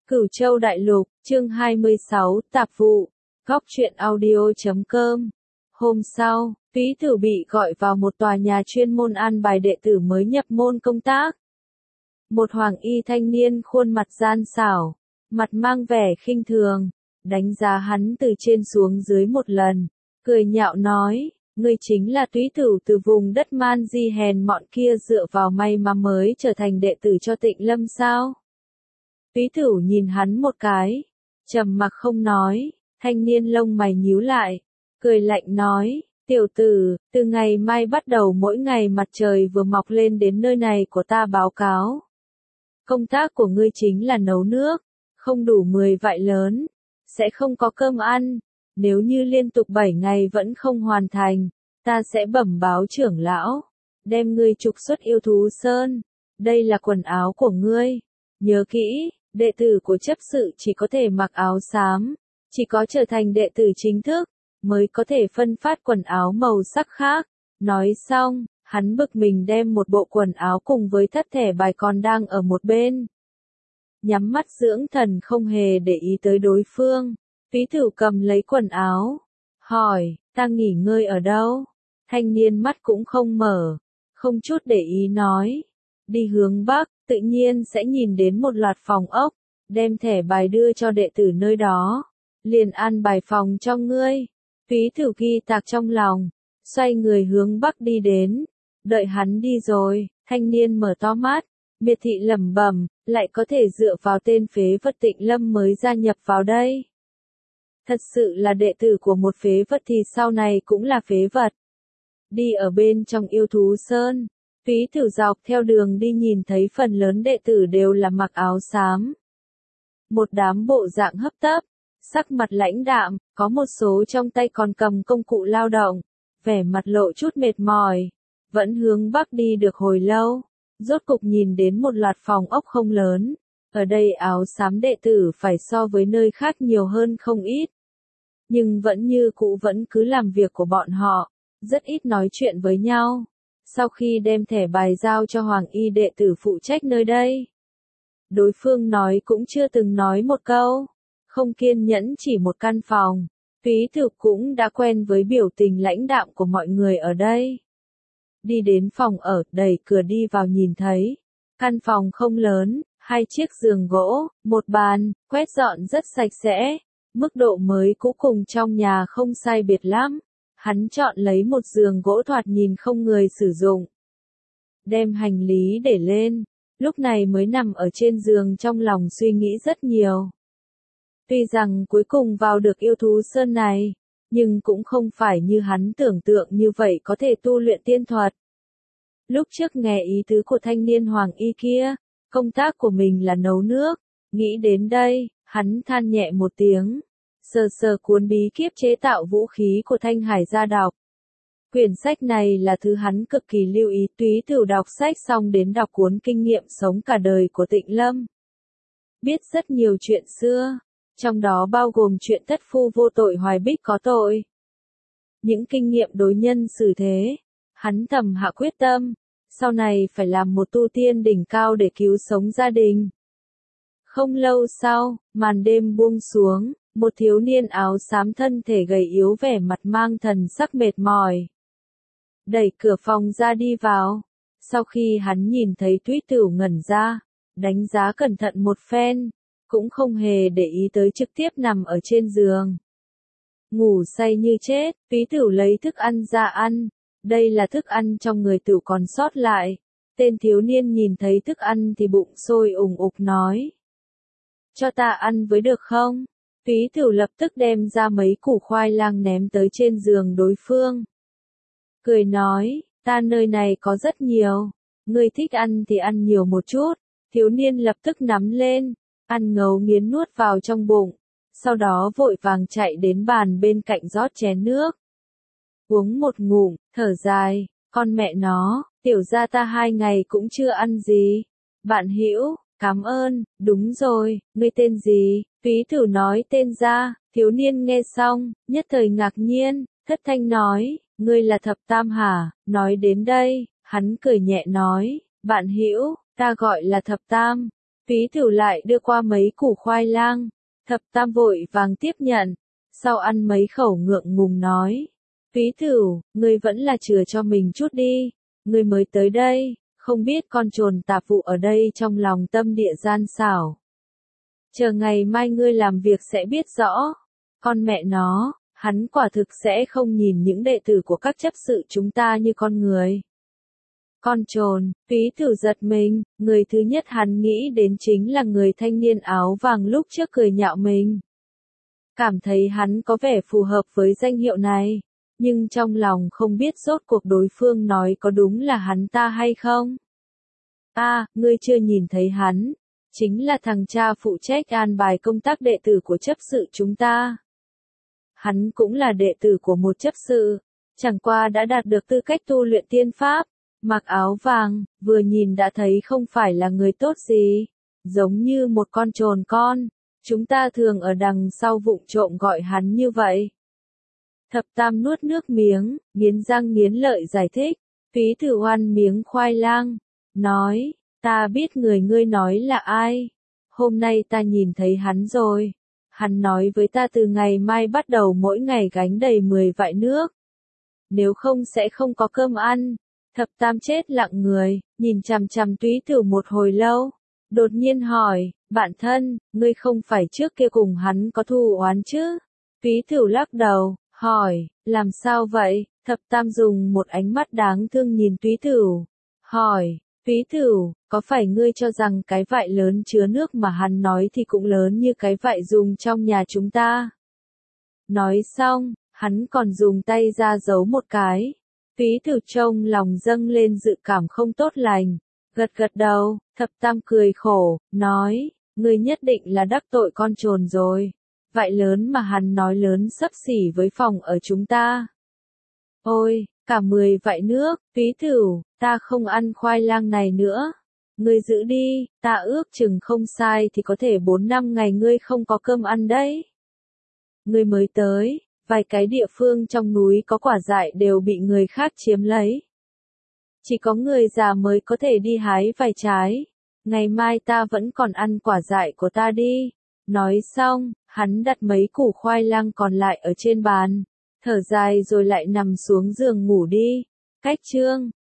Cửu Châu Đại Lục, chương 26, tạp vụ, góc truyện audio.com. Hôm sau, Phí Thử bị gọi vào một tòa nhà chuyên môn an bài đệ tử mới nhập môn công tác. Một hoàng y thanh niên khuôn mặt gian xảo, mặt mang vẻ khinh thường, đánh giá hắn từ trên xuống dưới một lần, cười nhạo nói, ngươi chính là túy tử từ vùng đất man di hèn mọn kia dựa vào may mà mới trở thành đệ tử cho Tịnh Lâm sao? Túy tử nhìn hắn một cái, trầm mặc không nói, thanh niên lông mày nhíu lại, cười lạnh nói, tiểu tử, từ ngày mai bắt đầu mỗi ngày mặt trời vừa mọc lên đến nơi này của ta báo cáo. Công tác của ngươi chính là nấu nước, không đủ 10 vại lớn, sẽ không có cơm ăn, nếu như liên tục 7 ngày vẫn không hoàn thành, ta sẽ bẩm báo trưởng lão, đem ngươi trục xuất yêu thú sơn, đây là quần áo của ngươi, nhớ kỹ, đệ tử của chấp sự chỉ có thể mặc áo xám, chỉ có trở thành đệ tử chính thức, mới có thể phân phát quần áo màu sắc khác, nói xong. Hắn bực mình đem một bộ quần áo cùng với thất thẻ bài còn đang ở một bên. Nhắm mắt dưỡng thần không hề để ý tới đối phương. Phí Thử cầm lấy quần áo. Hỏi, ta nghỉ ngơi ở đâu? Thanh niên mắt cũng không mở. Không chút để ý nói. Đi hướng Bắc, tự nhiên sẽ nhìn đến một loạt phòng ốc. Đem thẻ bài đưa cho đệ tử nơi đó. Liền an bài phòng cho ngươi. Phí Thử ghi tạc trong lòng. Xoay người hướng Bắc đi đến. Đợi hắn đi rồi, thanh niên mở to mắt, miệt thị lẩm bẩm, lại có thể dựa vào tên phế vật Tịnh Lâm mới gia nhập vào đây. Thật sự là đệ tử của một phế vật thì sau này cũng là phế vật. Đi ở bên trong yêu thú sơn, Phí Thử dọc theo đường đi nhìn thấy phần lớn đệ tử đều là mặc áo xám. Một đám bộ dạng hấp tấp, sắc mặt lãnh đạm, có một số trong tay còn cầm công cụ lao động, vẻ mặt lộ chút mệt mỏi. Vẫn hướng Bắc đi được hồi lâu, rốt cục nhìn đến một loạt phòng ốc không lớn, ở đây áo xám đệ tử phải so với nơi khác nhiều hơn không ít. Nhưng vẫn như cũ vẫn cứ làm việc của bọn họ, rất ít nói chuyện với nhau. Sau khi đem thẻ bài giao cho hoàng y đệ tử phụ trách nơi đây, đối phương nói cũng chưa từng nói một câu, không kiên nhẫn chỉ một căn phòng. Phí Thực cũng đã quen với biểu tình lãnh đạm của mọi người ở đây. Đi đến phòng ở, đẩy cửa đi vào nhìn thấy. Căn phòng không lớn, 2 chiếc giường gỗ, một bàn, quét dọn rất sạch sẽ. Mức độ mới cũ cùng trong nhà không sai biệt lắm. Hắn chọn lấy một giường gỗ thoạt nhìn không người sử dụng. Đem hành lý để lên, lúc này mới nằm ở trên giường trong lòng suy nghĩ rất nhiều. Tuy rằng cuối cùng vào được yêu thú sơn này, nhưng cũng không phải như hắn tưởng tượng như vậy có thể tu luyện tiên thuật. Lúc trước nghe ý tứ của thanh niên hoàng y kia, công tác của mình là nấu nước, nghĩ đến đây, hắn than nhẹ một tiếng, sờ sờ cuốn bí kíp chế tạo vũ khí của Thanh Hải ra đọc. Quyển sách này là thứ hắn cực kỳ lưu ý, Túy Tử đọc sách xong đến đọc cuốn kinh nghiệm sống cả đời của Tịnh Lâm. Biết rất nhiều chuyện xưa, trong đó bao gồm chuyện thất phu vô tội hoài bích có tội. Những kinh nghiệm đối nhân xử thế, hắn thầm hạ quyết tâm, sau này phải làm một tu tiên đỉnh cao để cứu sống gia đình. Không lâu sau, màn đêm buông xuống, một thiếu niên áo xám thân thể gầy yếu vẻ mặt mang thần sắc mệt mỏi. Đẩy cửa phòng ra đi vào, sau khi hắn nhìn thấy Túy Tử ngẩn ra, đánh giá cẩn thận một phen, cũng không hề để ý tới trực tiếp nằm ở trên giường. Ngủ say như chết, Túy Tử lấy thức ăn ra ăn, đây là thức ăn trong người Tử còn sót lại. Tên thiếu niên nhìn thấy thức ăn thì bụng sôi ủng ục nói. Cho ta ăn với được không? Túy Tử lập tức đem ra mấy củ khoai lang ném tới trên giường đối phương. Cười nói, ta nơi này có rất nhiều, ngươi thích ăn thì ăn nhiều một chút. Thiếu niên lập tức nắm lên, ăn ngấu nghiến nuốt vào trong bụng, sau đó vội vàng chạy đến bàn bên cạnh rót chén nước. Uống một ngụm, thở dài, con mẹ nó, tiểu gia ta 2 ngày cũng chưa ăn gì. Bạn hữu, cảm ơn, đúng rồi, ngươi tên gì? Phí Thử nói tên ra, thiếu niên nghe xong, nhất thời ngạc nhiên, thất thanh nói, ngươi là Thập Tam hả? Nói đến đây, hắn cười nhẹ nói, bạn hữu, ta gọi là Thập Tam. Phí Thửu lại đưa qua mấy củ khoai lang, Thập Tam vội vàng tiếp nhận, sau ăn mấy khẩu ngượng ngùng nói. Phí Thửu, ngươi vẫn là chừa cho mình chút đi, ngươi mới tới đây, không biết con trồn tạp vụ ở đây trong lòng tâm địa gian xảo. Chờ ngày mai ngươi làm việc sẽ biết rõ, con mẹ nó, hắn quả thực sẽ không nhìn những đệ tử của các chấp sự chúng ta như con người. Con trồn, Phí Thửu giật mình, người thứ nhất hắn nghĩ đến chính là người thanh niên áo vàng lúc trước cười nhạo mình. Cảm thấy hắn có vẻ phù hợp với danh hiệu này, nhưng trong lòng không biết rốt cuộc đối phương nói có đúng là hắn ta hay không. Ngươi chưa nhìn thấy hắn, chính là thằng cha phụ trách an bài công tác đệ tử của chấp sự chúng ta. Hắn cũng là đệ tử của một chấp sự, chẳng qua đã đạt được tư cách tu luyện tiên pháp, mặc áo vàng, vừa nhìn đã thấy không phải là người tốt gì, giống như một con trồn con, chúng ta thường ở đằng sau vụng trộm gọi hắn như vậy. Thập Tam nuốt nước miếng, nghiến răng nghiến lợi giải thích, Phí Thửu ăn miếng khoai lang, nói, ta biết người ngươi nói là ai, hôm nay ta nhìn thấy hắn rồi, hắn nói với ta từ ngày mai bắt đầu mỗi ngày gánh đầy 10 vại nước, nếu không sẽ không có cơm ăn. Thập Tam chết lặng người, nhìn chằm chằm Phí Thửu một hồi lâu, đột nhiên hỏi, bạn thân, ngươi không phải trước kia cùng hắn có thù oán chứ? Phí Thửu lắc đầu, hỏi, làm sao vậy? Thập Tam dùng một ánh mắt đáng thương nhìn Phí Thửu, hỏi, Phí Thửu, có phải ngươi cho rằng cái vại lớn chứa nước mà hắn nói thì cũng lớn như cái vại dùng trong nhà chúng ta? Nói xong, hắn còn dùng tay ra giấu một cái. Phí Thửu trông lòng dâng lên dự cảm không tốt lành, gật gật đầu, Thập Tam cười khổ, nói, ngươi nhất định là đắc tội con trồn rồi, vại lớn mà hắn nói lớn xấp xỉ với phòng ở chúng ta. Ôi, cả 10 vại nước, Phí Thửu, ta không ăn khoai lang này nữa, ngươi giữ đi, ta ước chừng không sai thì có thể 4-5 ngày ngươi không có cơm ăn đấy. Ngươi mới tới, vài cái địa phương trong núi có quả dại đều bị người khác chiếm lấy. Chỉ có người già mới có thể đi hái vài trái. Ngày mai ta vẫn còn ăn quả dại của ta đi. Nói xong, hắn đặt mấy củ khoai lang còn lại ở trên bàn. Thở dài rồi lại nằm xuống giường ngủ đi. Cách chương